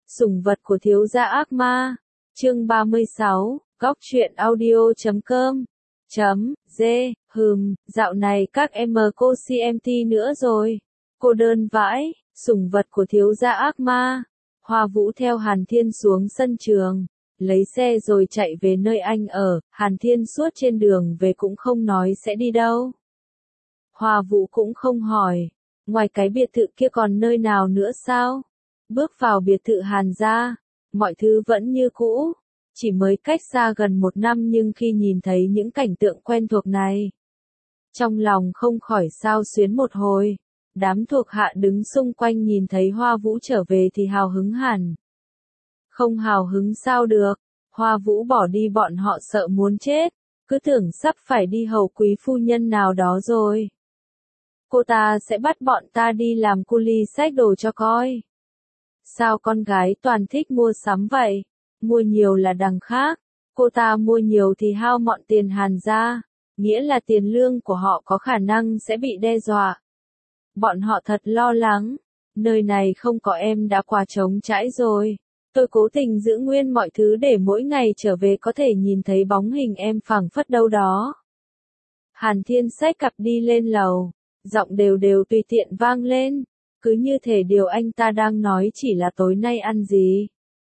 Sủng vật của thiếu gia ác ma. Chương 36, góc truyện audio.com. Dạo này các em cô CMT nữa rồi. Cô đơn vãi, sủng vật của thiếu gia ác ma. Hoa Vũ theo Hàn Thiên xuống sân trường, lấy xe rồi chạy về nơi anh ở. Hàn Thiên suốt trên đường về cũng không nói sẽ đi đâu. Hoa Vũ cũng không hỏi, ngoài cái biệt thự kia còn nơi nào nữa sao? Bước vào biệt thự Hàn gia, mọi thứ vẫn như cũ, chỉ mới cách xa gần 1 năm nhưng khi nhìn thấy những cảnh tượng quen thuộc này, trong lòng không khỏi xao xuyến một hồi. Đám thuộc hạ đứng xung quanh nhìn thấy Hoa Vũ trở về thì hào hứng hẳn. Không hào hứng sao được, Hoa Vũ bỏ đi bọn họ sợ muốn chết, cứ tưởng sắp phải đi hầu quý phu nhân nào đó rồi. Cô ta sẽ bắt bọn ta đi làm cu li xách đồ cho coi. Sao con gái toàn thích mua sắm vậy? Mua nhiều là đằng khác. Cô ta mua nhiều thì hao mọn tiền Hàn gia, nghĩa là tiền lương của họ có khả năng sẽ bị đe dọa. Bọn họ thật lo lắng. Nơi này không có em đã quá trống trải rồi. Tôi cố tình giữ nguyên mọi thứ để mỗi ngày trở về có thể nhìn thấy bóng hình em phảng phất đâu đó. Hàn Thiên xách cặp đi lên lầu, giọng đều đều tùy tiện vang lên. Cứ như thể điều anh ta đang nói chỉ là tối nay ăn gì.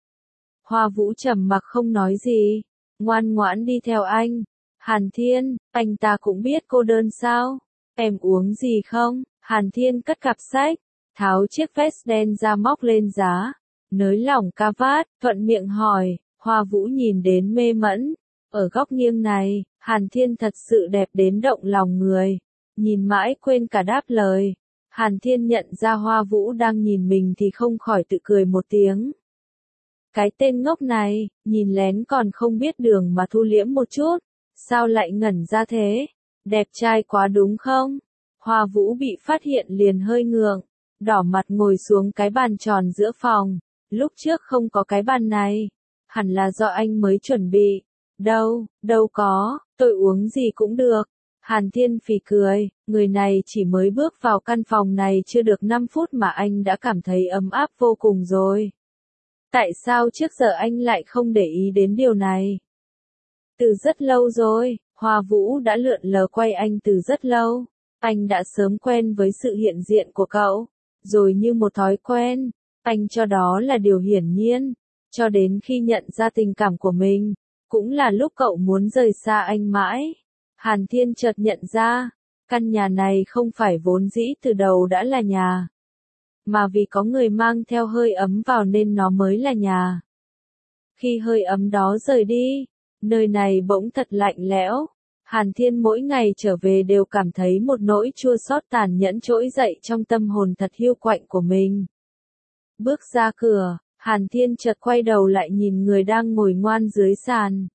Hoa Vũ trầm mặc không nói gì, ngoan ngoãn đi theo anh. Hàn Thiên, anh ta cũng biết cô đơn sao? Em uống gì không? Hàn Thiên cất cặp sách, tháo chiếc vest đen ra móc lên giá, nới lỏng cà vạt, thuận miệng hỏi. Hoa Vũ nhìn đến mê mẩn. Ở góc nghiêng này, Hàn Thiên thật sự đẹp đến động lòng người. Nhìn mãi quên cả đáp lời. Hàn Thiên nhận ra Hoa Vũ đang nhìn mình thì không khỏi tự cười một tiếng. Cái tên ngốc này, nhìn lén còn không biết đường mà thu liễm một chút, sao lại ngẩn ra thế? Đẹp trai quá đúng không? Hoa Vũ bị phát hiện liền hơi ngượng, đỏ mặt ngồi xuống cái bàn tròn giữa phòng. Lúc trước không có cái bàn này, hẳn là do anh mới chuẩn bị. Đâu có, tôi uống gì cũng được. Hàn Thiên phì cười, người này chỉ mới bước vào căn phòng này chưa được 5 phút mà anh đã cảm thấy ấm áp vô cùng rồi. Tại sao trước giờ anh lại không để ý đến điều này? Từ rất lâu rồi, Hoa Vũ đã lượn lờ quay anh từ rất lâu. Anh đã sớm quen với sự hiện diện của cậu, rồi như một thói quen, anh cho đó là điều hiển nhiên, cho đến khi nhận ra tình cảm của mình, cũng là lúc cậu muốn rời xa anh mãi. Hàn Thiên chợt nhận ra, căn nhà này không phải vốn dĩ từ đầu đã là nhà, mà vì có người mang theo hơi ấm vào nên nó mới là nhà. Khi hơi ấm đó rời đi, nơi này bỗng thật lạnh lẽo. Hàn Thiên mỗi ngày trở về đều cảm thấy một nỗi chua xót tàn nhẫn trỗi dậy trong tâm hồn thật hiu quạnh của mình. Bước ra cửa, Hàn Thiên chợt quay đầu lại nhìn người đang ngồi ngoan dưới sàn.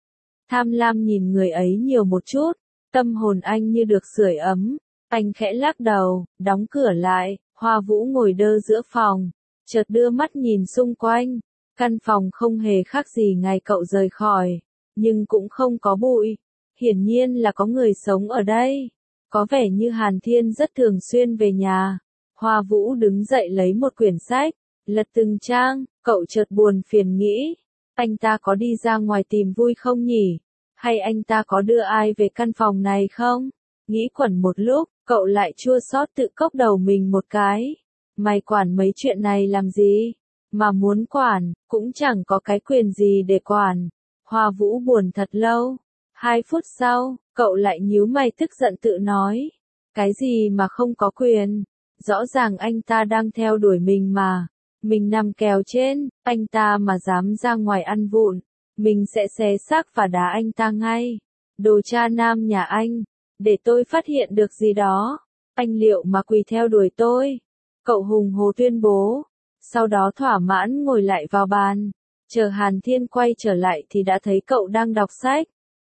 Tham lam nhìn người ấy nhiều một chút, tâm hồn anh như được sưởi ấm. Anh khẽ lắc đầu, đóng cửa lại. Hoa Vũ ngồi đơ giữa phòng, chợt đưa mắt nhìn xung quanh. Căn phòng không hề khác gì ngày cậu rời khỏi, nhưng cũng không có bụi. Hiển nhiên là có người sống ở đây. Có vẻ như Hàn Thiên rất thường xuyên về nhà. Hoa Vũ đứng dậy lấy một quyển sách, lật từng trang. Cậu chợt buồn phiền nghĩ, anh ta có đi ra ngoài tìm vui không nhỉ? Hay anh ta có đưa ai về căn phòng này không? Nghĩ quẩn một lúc, cậu lại chua xót tự cốc đầu mình một cái. Mày quản mấy chuyện này làm gì? Mà muốn quản, cũng chẳng có cái quyền gì để quản. Hoa Vũ buồn thật lâu. 2 phút sau, cậu lại nhíu mày tức giận tự nói. Cái gì mà không có quyền? Rõ ràng anh ta đang theo đuổi mình mà. Mình nằm kèo trên, anh ta mà dám ra ngoài ăn vụng, mình sẽ xé xác và đá anh ta ngay. Đồ cha nam nhà anh, để tôi phát hiện được gì đó, anh liệu mà quỳ theo đuổi tôi? Cậu hùng hổ tuyên bố. Sau đó thỏa mãn ngồi lại vào bàn. Chờ Hàn Thiên quay trở lại thì đã thấy cậu đang đọc sách.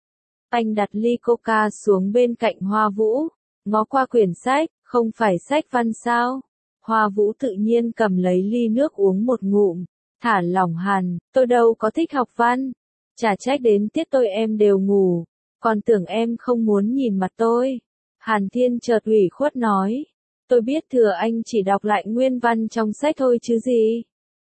Anh đặt ly coca xuống bên cạnh Hoa Vũ, ngó qua quyển sách, không phải sách văn sao? Hoa Vũ tự nhiên cầm lấy ly nước uống một ngụm, thả lỏng hẳn. Tôi đâu có thích học văn, chả trách đến tiết tôi em đều ngủ, còn tưởng em không muốn nhìn mặt tôi. Hàn Thiên chợt ủy khuất nói, tôi biết thừa anh chỉ đọc lại nguyên văn trong sách thôi chứ gì.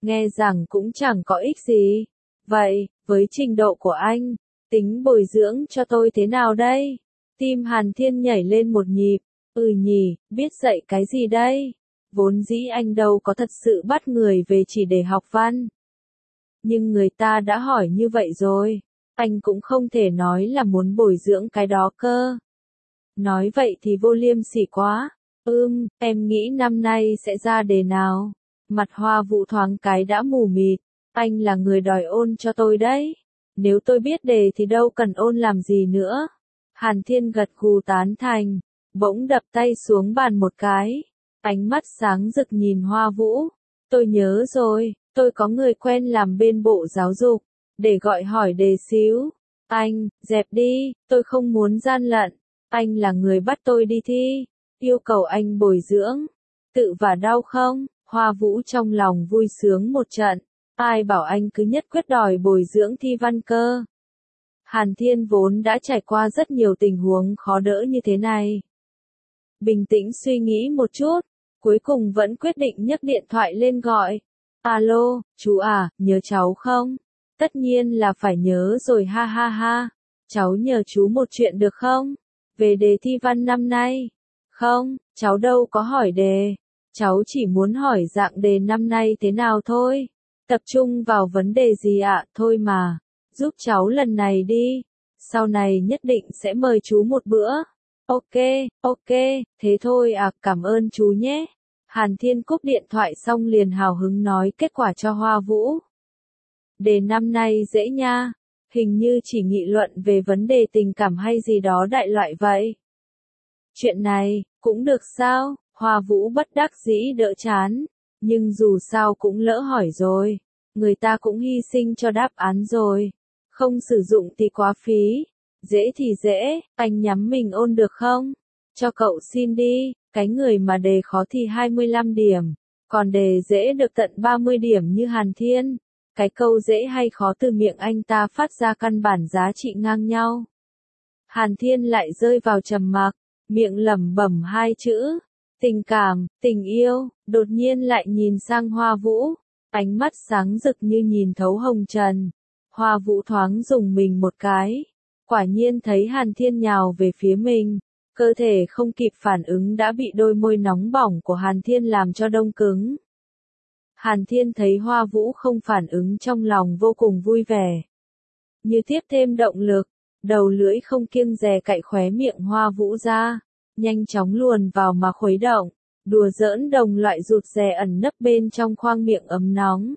nghe rằng cũng chẳng có ích gì. Vậy, với trình độ của anh, tính bồi dưỡng cho tôi thế nào đây? Tim Hàn Thiên nhảy lên một nhịp, nhỉ, biết dạy cái gì đây? Vốn dĩ anh đâu có thật sự bắt người về chỉ để học văn. Nhưng người ta đã hỏi như vậy rồi, anh cũng không thể nói là muốn bồi dưỡng cái đó cơ. Nói vậy thì vô liêm sỉ quá. Em nghĩ năm nay sẽ ra đề nào? Mặt Hoa Vũ thoáng cái đã mù mịt. Anh là người đòi ôn cho tôi đấy. Nếu tôi biết đề thì đâu cần ôn làm gì nữa. Hàn Thiên gật gù tán thành, bỗng đập tay xuống bàn một cái. Ánh mắt sáng rực nhìn Hoa Vũ. Tôi nhớ rồi, tôi có người quen làm bên Bộ Giáo dục, để gọi hỏi đề xíu. Anh, dẹp đi, tôi không muốn gian lận. Anh là người bắt tôi đi thi, yêu cầu anh bồi dưỡng. Tự vả đau không? Hoa Vũ trong lòng vui sướng một trận. Ai bảo anh cứ nhất quyết đòi bồi dưỡng thi văn cơ. Hàn Thiên vốn đã trải qua rất nhiều tình huống khó đỡ như thế này. Bình tĩnh suy nghĩ một chút, cuối cùng vẫn quyết định nhấc điện thoại lên gọi. Alo, chú à, nhớ cháu không? Tất nhiên là phải nhớ rồi ha ha ha. Cháu nhờ chú một chuyện được không? Về đề thi văn năm nay. Không, cháu đâu có hỏi đề. Cháu chỉ muốn hỏi dạng đề năm nay thế nào thôi. Tập trung vào vấn đề gì ạ, thôi mà. Giúp cháu lần này đi. Sau này nhất định sẽ mời chú một bữa. Ok, thế thôi à, cảm ơn chú nhé. Hàn Thiên cúp điện thoại xong liền hào hứng nói kết quả cho Hoa Vũ. Đề năm nay dễ nha. Hình như chỉ nghị luận về vấn đề tình cảm hay gì đó đại loại vậy. Chuyện này, cũng được sao? Hoa Vũ bất đắc dĩ đỡ chán. Nhưng dù sao cũng lỡ hỏi rồi. Người ta cũng hy sinh cho đáp án rồi. Không sử dụng thì quá phí. Dễ thì dễ, anh nhắm mình ôn được không? Cho cậu xin đi, cái người mà đề khó thì 25 điểm. Còn đề dễ được tận 30 điểm như Hàn Thiên. Cái câu dễ hay khó từ miệng anh ta phát ra căn bản giá trị ngang nhau. Hàn Thiên lại rơi vào trầm mặc, miệng lẩm bẩm hai chữ. Tình cảm, tình yêu, đột nhiên lại nhìn sang Hoa Vũ. Ánh mắt sáng rực như nhìn thấu hồng trần. Hoa Vũ thoáng rùng mình một cái. Quả nhiên thấy Hàn Thiên nhào về phía mình. Cơ thể không kịp phản ứng đã bị đôi môi nóng bỏng của Hàn Thiên làm cho đông cứng. Hàn Thiên thấy Hoa Vũ không phản ứng trong lòng vô cùng vui vẻ. Như tiếp thêm động lực, đầu lưỡi không kiêng dè cạy khóe miệng Hoa Vũ ra, nhanh chóng luồn vào mà khuấy động, đùa giỡn đồng loại rụt rè ẩn nấp bên trong khoang miệng ấm nóng.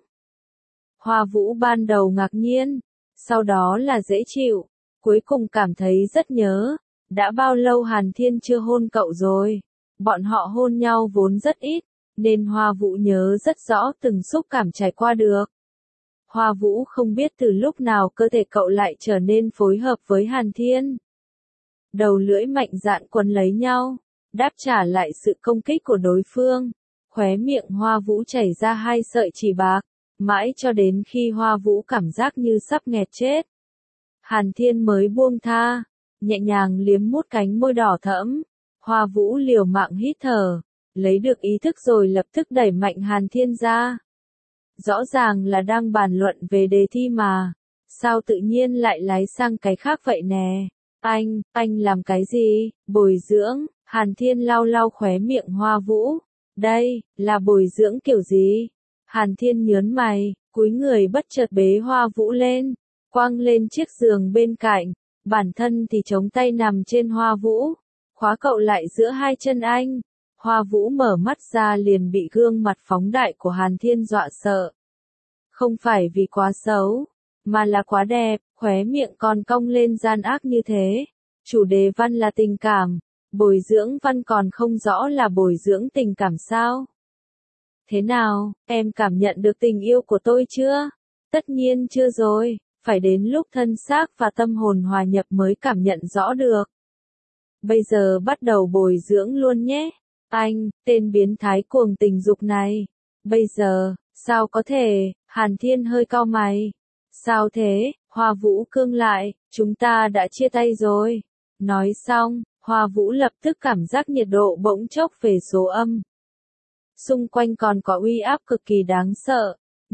Hoa Vũ ban đầu ngạc nhiên, sau đó là dễ chịu, cuối cùng cảm thấy rất nhớ. Đã bao lâu Hàn Thiên chưa hôn cậu rồi? Bọn họ hôn nhau vốn rất ít, nên Hoa Vũ nhớ rất rõ từng xúc cảm trải qua được. Hoa Vũ không biết từ lúc nào cơ thể cậu lại trở nên phối hợp với Hàn Thiên. Đầu lưỡi mạnh dạn quấn lấy nhau, đáp trả lại sự công kích của đối phương. Khóe miệng Hoa Vũ chảy ra hai sợi chỉ bạc, mãi cho đến khi Hoa Vũ cảm giác như sắp nghẹt chết. Hàn Thiên mới buông tha, nhẹ nhàng liếm mút cánh môi đỏ thẫm. Hoa Vũ liều mạng hít thở, lấy được ý thức rồi lập tức đẩy mạnh Hàn Thiên ra. Rõ ràng là đang bàn luận về đề thi mà, sao tự nhiên lại lái sang cái khác vậy nè? Anh làm cái gì? Bồi dưỡng? Hàn Thiên lau lau khóe miệng Hoa Vũ. Đây, là bồi dưỡng kiểu gì? Hàn Thiên nhớn mày, cúi người bất chợt bế Hoa Vũ lên, quăng lên chiếc giường bên cạnh, bản thân thì chống tay nằm trên Hoa Vũ, khóa cậu lại giữa hai chân anh. Hoa Vũ mở mắt ra liền bị gương mặt phóng đại của Hàn Thiên dọa sợ. Không phải vì quá xấu, mà là quá đẹp, khóe miệng còn cong lên gian ác như thế. Chủ đề văn là tình cảm, bồi dưỡng văn còn không rõ là bồi dưỡng tình cảm sao? Thế nào, em cảm nhận được tình yêu của tôi chưa? Tất nhiên chưa rồi, phải đến lúc thân xác và tâm hồn hòa nhập mới cảm nhận rõ được. Bây giờ bắt đầu bồi dưỡng luôn nhé. Anh, tên biến thái cuồng tình dục này. Bây giờ, sao có thể? Hàn Thiên hơi cau mày. Sao thế? Hoa Vũ cương lại, chúng ta đã chia tay rồi. Nói xong, Hoa Vũ lập tức cảm giác nhiệt độ bỗng chốc về số âm. Xung quanh còn có uy áp cực kỳ đáng sợ,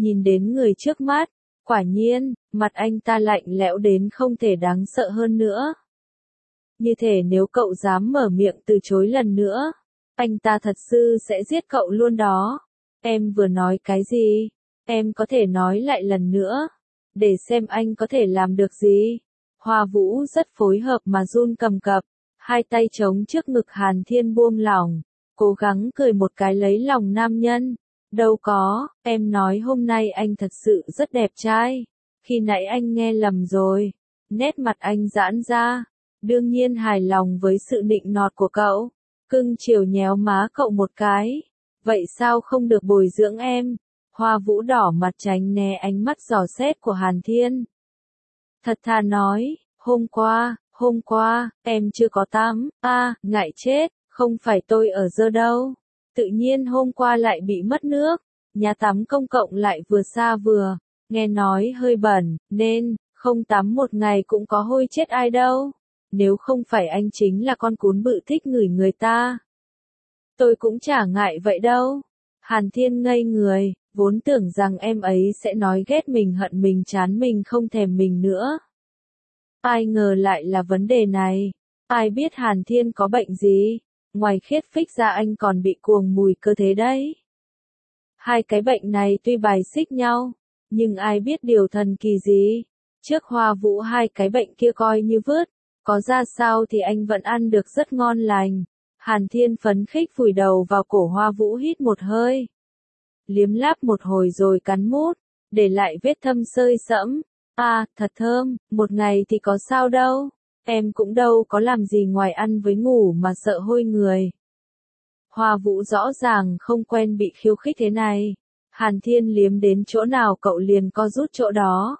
nhìn đến người trước mắt, quả nhiên, mặt anh ta lạnh lẽo đến không thể đáng sợ hơn nữa. Như thể nếu cậu dám mở miệng từ chối lần nữa, anh ta thật sự sẽ giết cậu luôn đó. Em vừa nói cái gì? Em có thể nói lại lần nữa, để xem anh có thể làm được gì. Hoa Vũ rất phối hợp mà run cầm cập, hai tay chống trước ngực Hàn Thiên buông lỏng, cố gắng cười một cái lấy lòng nam nhân. Đâu có, em nói hôm nay anh thật sự rất đẹp trai. Khi nãy anh nghe lầm rồi. Nét mặt anh giãn ra, đương nhiên hài lòng với sự nịnh nọt của cậu. Cưng chiều nhéo má cậu một cái. Vậy sao không được bồi dưỡng em? Hoa Vũ đỏ mặt tránh né ánh mắt dò xét của Hàn Thiên. Thật thà nói, hôm qua, em chưa có tắm, ngại chết, không phải tôi ở dơ đâu. Tự nhiên hôm qua lại bị mất nước, nhà tắm công cộng lại vừa xa vừa, nghe nói hơi bẩn, nên, không tắm một ngày cũng có hôi chết ai đâu. Nếu không phải anh chính là con cún bự thích ngửi người ta. Tôi cũng chả ngại vậy đâu. Hàn Thiên ngây người, vốn tưởng rằng em ấy sẽ nói ghét mình hận mình chán mình không thèm mình nữa. Ai ngờ lại là vấn đề này. Ai biết Hàn Thiên có bệnh gì, ngoài khiết phích ra anh còn bị cuồng mùi cơ thế đấy. Hai cái bệnh này tuy bài xích nhau, nhưng ai biết điều thần kỳ gì. Trước Hoa Vũ hai cái bệnh kia coi như vứt, có ra sao thì anh vẫn ăn được rất ngon lành. Hàn Thiên phấn khích vùi đầu vào cổ Hoa Vũ hít một hơi. Liếm láp một hồi rồi cắn mút, để lại vết thâm sơi sẫm. Thật thơm, một ngày thì có sao đâu. Em cũng đâu có làm gì ngoài ăn với ngủ mà sợ hôi người. Hoa Vũ rõ ràng không quen bị khiêu khích thế này. Hàn Thiên liếm đến chỗ nào cậu liền co rút chỗ đó.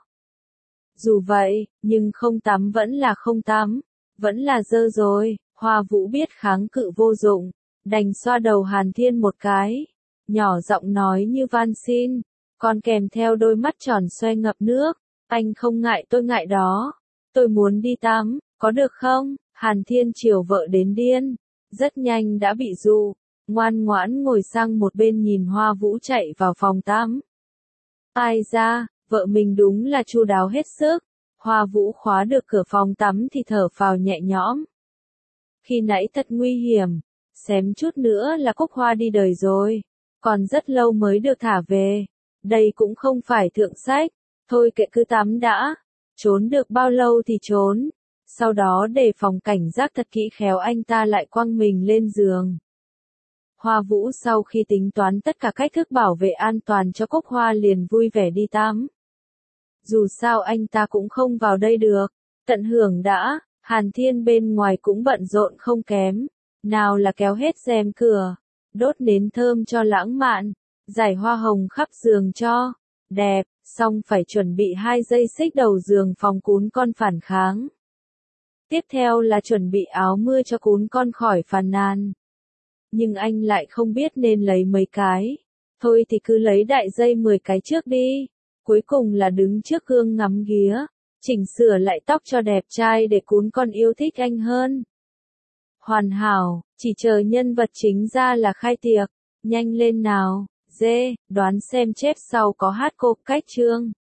Dù vậy, nhưng không tắm vẫn là không tắm, vẫn là dơ rồi. Hoa Vũ biết kháng cự vô dụng, đành xoa đầu Hàn Thiên một cái, nhỏ giọng nói như van xin, còn kèm theo đôi mắt tròn xoe ngập nước. Anh không ngại tôi ngại đó. Tôi muốn đi tắm, có được không? Hàn Thiên chiều vợ đến điên, rất nhanh đã bị dụ, ngoan ngoãn ngồi sang một bên nhìn Hoa Vũ chạy vào phòng tắm. Ai ra, vợ mình đúng là chu đáo hết sức. Hoa Vũ khóa được cửa phòng tắm thì thở phào nhẹ nhõm. Khi nãy thật nguy hiểm, xém chút nữa là Cúc Hoa đi đời rồi, còn rất lâu mới được thả về. Đây cũng không phải thượng sách, thôi kệ cứ tắm đã, trốn được bao lâu thì trốn. Sau đó đề phòng cảnh giác thật kỹ khéo anh ta lại quăng mình lên giường. Hoa Vũ sau khi tính toán tất cả cách thức bảo vệ an toàn cho Cúc Hoa liền vui vẻ đi tắm. Dù sao anh ta cũng không vào đây được, tận hưởng đã. Hàn Thiên bên ngoài cũng bận rộn không kém, nào là kéo hết rèm cửa, đốt nến thơm cho lãng mạn, rải hoa hồng khắp giường cho đẹp, xong phải chuẩn bị 2 dây xích đầu giường phòng cún con phản kháng. Tiếp theo là chuẩn bị áo mưa cho cún con khỏi phàn nàn. Nhưng anh lại không biết nên lấy mấy cái. Thôi thì cứ lấy đại dây 10 cái trước đi. Cuối cùng là đứng trước gương ngắm nghía, chỉnh sửa lại tóc cho đẹp trai để cún con yêu thích anh hơn. Hoàn hảo, chỉ chờ nhân vật chính ra là khai tiệc. Nhanh lên nào, dê, đoán xem chép sau có hát cô cách chương.